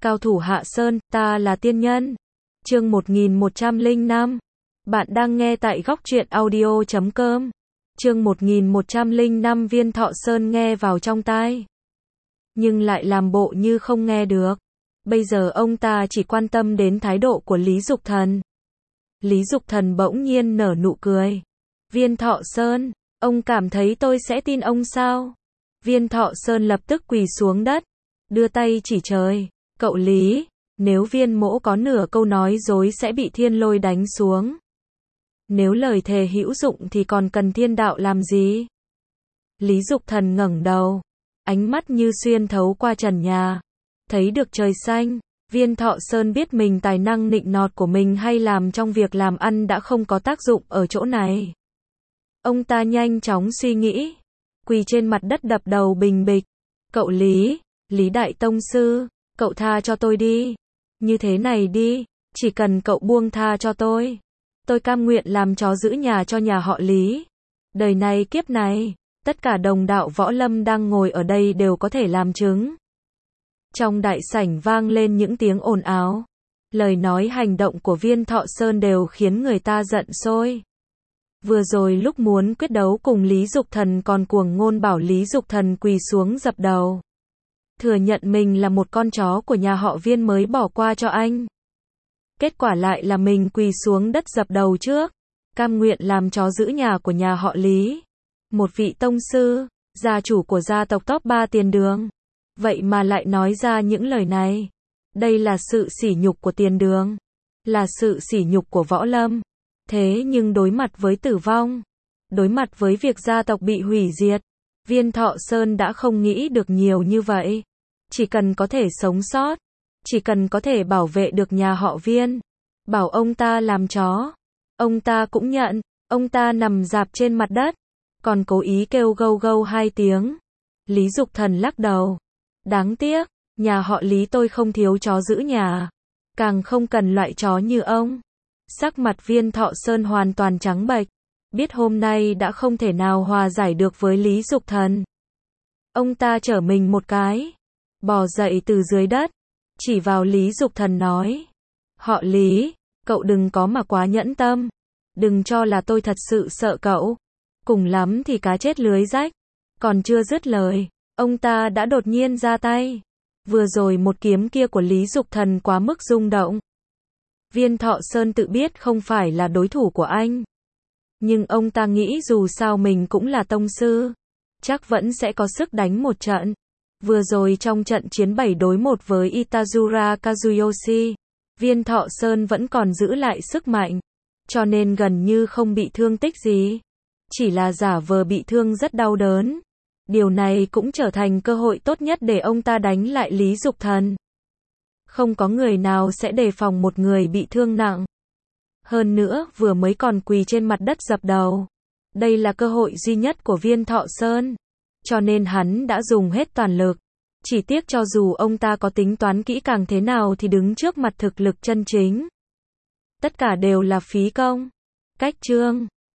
Cao thủ Hạ Sơn, ta là tiên nhân. Chương 1105. Bạn đang nghe tại góc truyện audio.com. Chương 1105. Viên Thọ Sơn nghe vào trong tai, nhưng lại làm bộ như không nghe được. Bây giờ ông ta chỉ quan tâm đến thái độ của Lý Dục Thần. Lý Dục Thần bỗng nhiên nở nụ cười. Viên Thọ Sơn, ông cảm thấy tôi sẽ tin ông sao? Viên Thọ Sơn lập tức quỳ xuống đất, đưa tay chỉ trời. Cậu Lý, nếu Viên mỗ có nửa câu nói dối sẽ bị thiên lôi đánh xuống. Nếu lời thề hữu dụng thì còn cần thiên đạo làm gì? Lý Dục Thần ngẩng đầu, ánh mắt như xuyên thấu qua trần nhà, thấy được trời xanh. Viên Thọ Sơn biết mình tài năng nịnh nọt của mình hay làm trong việc làm ăn đã không có tác dụng ở chỗ này. Ông ta nhanh chóng suy nghĩ, quỳ trên mặt đất đập đầu bình bịch. Cậu Lý, Lý Đại Tông Sư, cậu tha cho tôi đi. Như thế này đi, chỉ cần cậu buông tha cho tôi cam nguyện làm chó giữ nhà cho nhà họ Lý. Đời này kiếp này, tất cả đồng đạo võ lâm đang ngồi ở đây đều có thể làm chứng. Trong đại sảnh vang lên những tiếng ồn ào. Lời nói hành động của Viên Thọ Sơn đều khiến người ta giận sôi. Vừa rồi lúc muốn quyết đấu cùng Lý Dục Thần còn cuồng ngôn bảo Lý Dục Thần quỳ xuống dập đầu, thừa nhận mình là một con chó của nhà họ Viên mới bỏ qua cho anh. Kết quả lại là mình quỳ xuống đất dập đầu trước, cam nguyện làm chó giữ nhà của nhà họ Lý. Một vị tông sư, gia chủ của gia tộc top 3 tiền đường, vậy mà lại nói ra những lời này. Đây là sự sỉ nhục của tiền đường, là sự sỉ nhục của võ lâm. Thế nhưng đối mặt với tử vong, đối mặt với việc gia tộc bị hủy diệt, Viên Thọ Sơn đã không nghĩ được nhiều như vậy. Chỉ cần có thể sống sót, chỉ cần có thể bảo vệ được nhà họ Viên, bảo ông ta làm chó, ông ta cũng nhận. Ông ta nằm rạp trên mặt đất, còn cố ý kêu gâu gâu 2 tiếng. Lý Dục Thần lắc đầu. Đáng tiếc, nhà họ Lý tôi không thiếu chó giữ nhà, càng không cần loại chó như ông. Sắc mặt Viên Thọ Sơn hoàn toàn trắng bệch, biết hôm nay đã không thể nào hòa giải được với Lý Dục Thần. Ông ta trở mình một cái, bò dậy từ dưới đất, chỉ vào Lý Dục Thần nói: Họ Lý, cậu đừng có mà quá nhẫn tâm, đừng cho là tôi thật sự sợ cậu, cùng lắm thì cá chết lưới rách. Còn chưa dứt lời, ông ta đã đột nhiên ra tay. Vừa rồi một kiếm kia của Lý Dục Thần quá mức rung động. Viên Thọ Sơn tự biết không phải là đối thủ của anh, nhưng ông ta nghĩ dù sao mình cũng là tông sư, chắc vẫn sẽ có sức đánh một trận. Vừa rồi trong trận chiến 7 đối 1 với Itazura Kazuyoshi, Viên Thọ Sơn vẫn còn giữ lại sức mạnh, cho nên gần như không bị thương tích gì, chỉ là giả vờ bị thương rất đau đớn. Điều này cũng trở thành cơ hội tốt nhất để ông ta đánh lại Lý Dục Thần. Không có người nào sẽ đề phòng một người bị thương nặng. Hơn nữa, vừa mới còn quỳ trên mặt đất dập đầu. Đây là cơ hội duy nhất của Viên Thọ Sơn, cho nên hắn đã dùng hết toàn lực. Chỉ tiếc cho dù ông ta có tính toán kỹ càng thế nào thì đứng trước mặt thực lực chân chính, tất cả đều là phí công. Cách chương